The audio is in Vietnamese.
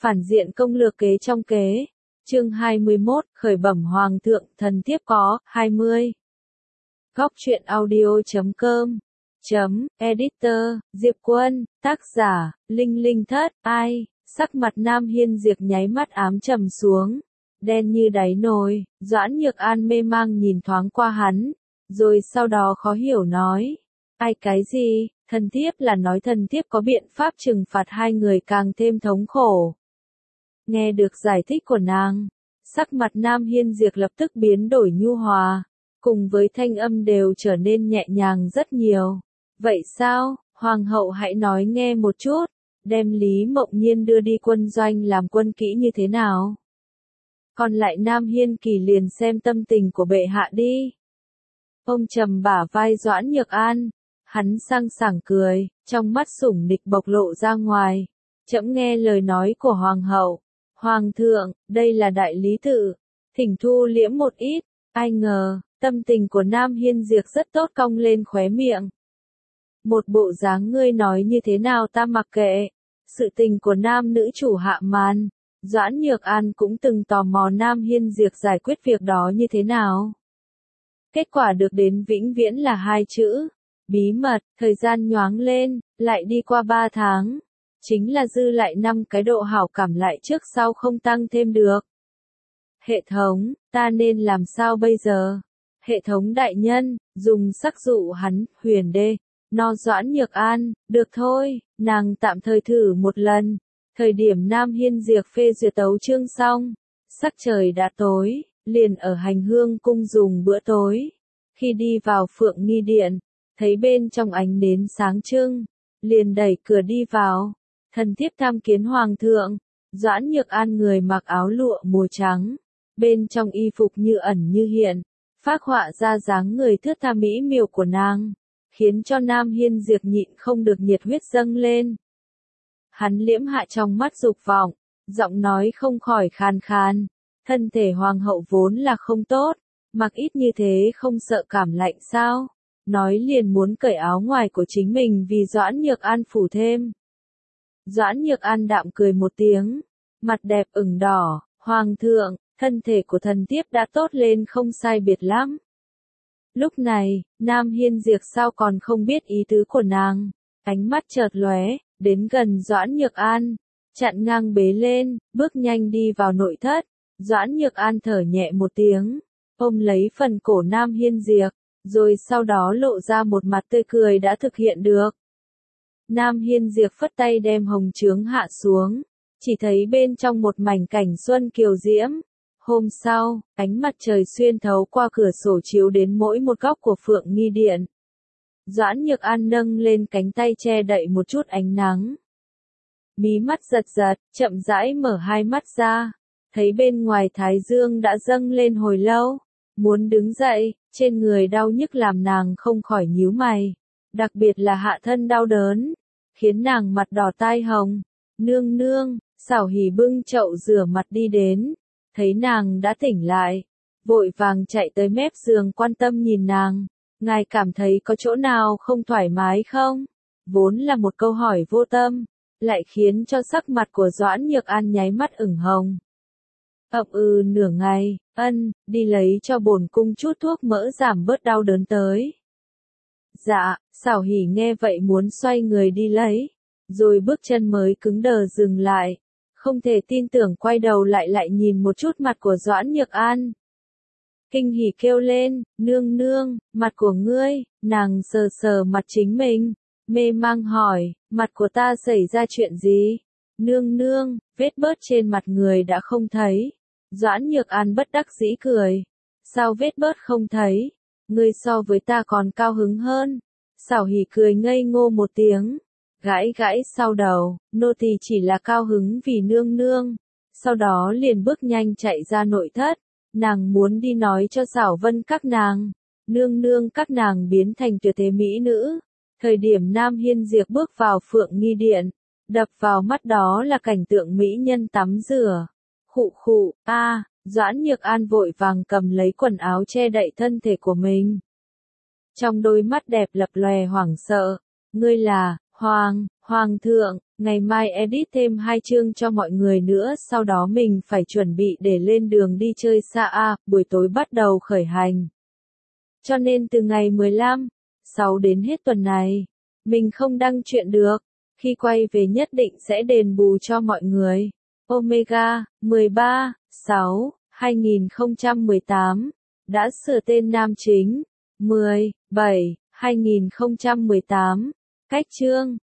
Phản diện công lược kế trong kế. Chương 21, khởi bẩm Hoàng thượng, thần thiếp có 20. Góc truyện audio.com Editor, Diệp Quân, tác giả, Linh Linh Thất, ai, sắc mặt Nam Hiên Diệp nháy mắt ám trầm xuống, đen như đáy nồi, Doãn Nhược An mê mang nhìn thoáng qua hắn, rồi sau đó khó hiểu nói, ai cái gì, thần thiếp là nói thần thiếp có biện pháp trừng phạt hai người càng thêm thống khổ. Nghe được giải thích của nàng, sắc mặt Nam Hiên Diệp lập tức biến đổi nhu hòa, cùng với thanh âm đều trở nên nhẹ nhàng rất nhiều. Vậy sao, Hoàng hậu hãy nói nghe một chút, đem Lý Mộng Nhiên đưa đi quân doanh làm quân kỹ như thế nào? Còn lại Nam Hiên Kỳ liền xem tâm tình của bệ hạ đi. Ông trầm bả vai Doãn Nhược An, hắn sang sảng cười, trong mắt sủng nịch bộc lộ ra ngoài. Trẫm nghe lời nói của Hoàng hậu. Hoàng thượng, đây là đại lý tự, thỉnh thu liễm một ít, ai ngờ, tâm tình của Nam Hiên Diệp rất tốt cong lên khóe miệng. Một bộ dáng ngươi nói như thế nào ta mặc kệ, sự tình của nam nữ chủ hạ màn, Doãn Nhược An cũng từng tò mò Nam Hiên Diệp giải quyết việc đó như thế nào. Kết quả được đến vĩnh viễn là hai chữ, bí mật, thời gian nhoáng lên, lại đi qua 3 tháng. Chính là dư lại 5 cái độ hảo cảm lại trước sau không tăng thêm được. Hệ thống, ta nên làm sao bây giờ? Hệ thống đại nhân, dùng sắc dụ hắn, huyền đê, no Doãn Nhược An, được thôi, nàng tạm thời thử một lần. Thời điểm Nam Hiên Diệp phê duyệt tấu chương xong, sắc trời đã tối, liền ở hành hương cung dùng bữa tối. Khi đi vào Phượng Nghi Điện, thấy bên trong ánh nến sáng trưng, liền đẩy cửa đi vào. Thần thiếp tham kiến Hoàng thượng, Doãn Nhược An người mặc áo lụa màu trắng, bên trong y phục như ẩn như hiện, phác họa ra dáng người thướt tha mỹ miều của nàng, khiến cho Nam Hiên Diệp nhịn không được nhiệt huyết dâng lên. Hắn liễm hạ trong mắt dục vọng, giọng nói không khỏi khàn khàn, thân thể Hoàng hậu vốn là không tốt, mặc ít như thế không sợ cảm lạnh sao, nói liền muốn cởi áo ngoài của chính mình vì Doãn Nhược An phủ thêm. Doãn Nhược An đạm cười một tiếng, mặt đẹp ửng đỏ, Hoàng thượng, thân thể của thần thiếp đã tốt lên không sai biệt lắm. Lúc này, Nam Hiên Diệp sao còn không biết ý tứ của nàng, ánh mắt chợt lóe, đến gần Doãn Nhược An, chặn ngang bế lên, bước nhanh đi vào nội thất. Doãn Nhược An thở nhẹ một tiếng, ôm lấy phần cổ Nam Hiên Diệp, rồi sau đó lộ ra một mặt tươi cười đã thực hiện được. Nam Hiên Diệp phất tay đem hồng chướng hạ xuống, chỉ thấy bên trong một mảnh cảnh xuân kiều diễm. Hôm sau, ánh mặt trời xuyên thấu qua cửa sổ chiếu đến mỗi một góc của Phượng Nghi Điện. Doãn Nhược An nâng lên cánh tay che đậy một chút ánh nắng. Mí mắt giật giật, chậm rãi mở hai mắt ra, thấy bên ngoài thái dương đã dâng lên hồi lâu, muốn đứng dậy, trên người đau nhức làm nàng không khỏi nhíu mày. Đặc biệt là hạ thân đau đớn, khiến nàng mặt đỏ tai hồng. Nương nương, Xảo Hỉ bưng chậu rửa mặt đi đến, thấy nàng đã tỉnh lại, vội vàng chạy tới mép giường quan tâm nhìn nàng. Ngài cảm thấy có chỗ nào không thoải mái không? Vốn là một câu hỏi vô tâm, lại khiến cho sắc mặt của Doãn Nhược An nháy mắt ửng hồng. Nửa ngày, đi lấy cho bổn cung chút thuốc mỡ giảm bớt đau đớn tới. Dạ, Xảo Hỉ nghe vậy muốn xoay người đi lấy, rồi bước chân mới cứng đờ dừng lại, không thể tin tưởng quay đầu lại nhìn một chút mặt của Doãn Nhược An. Kinh hỉ kêu lên, nương nương, mặt của ngươi, nàng sờ sờ mặt chính mình, mê mang hỏi, mặt của ta xảy ra chuyện gì? Nương nương, vết bớt trên mặt người đã không thấy. Doãn Nhược An bất đắc dĩ cười, sao vết bớt không thấy? Ngươi so với ta còn cao hứng hơn. Xảo Hỉ cười ngây ngô một tiếng, gãi gãi sau đầu, nô tỳ chỉ là cao hứng vì nương nương. Sau đó liền bước nhanh chạy ra nội thất, nàng muốn đi nói cho Xảo Vân các nàng, nương nương các nàng biến thành tuyệt thế mỹ nữ. Thời điểm Nam Hiên Diệp bước vào Phượng Nghi Điện, đập vào mắt đó là cảnh tượng mỹ nhân tắm rửa. Khụ khụ, Doãn Nhược An vội vàng cầm lấy quần áo che đậy thân thể của mình. Trong đôi mắt đẹp lập lòe hoảng sợ, ngươi là, Hoàng thượng, ngày mai edit thêm 2 chương cho mọi người nữa, sau đó mình phải chuẩn bị để lên đường đi chơi xa buổi tối bắt đầu khởi hành. Cho nên từ ngày 15/6 đến hết tuần này, mình không đăng chuyện được. Khi quay về nhất định sẽ đền bù cho mọi người. Omega, 13/6/2018. Đã sửa tên nam chính. 10/7/2018. Cách chương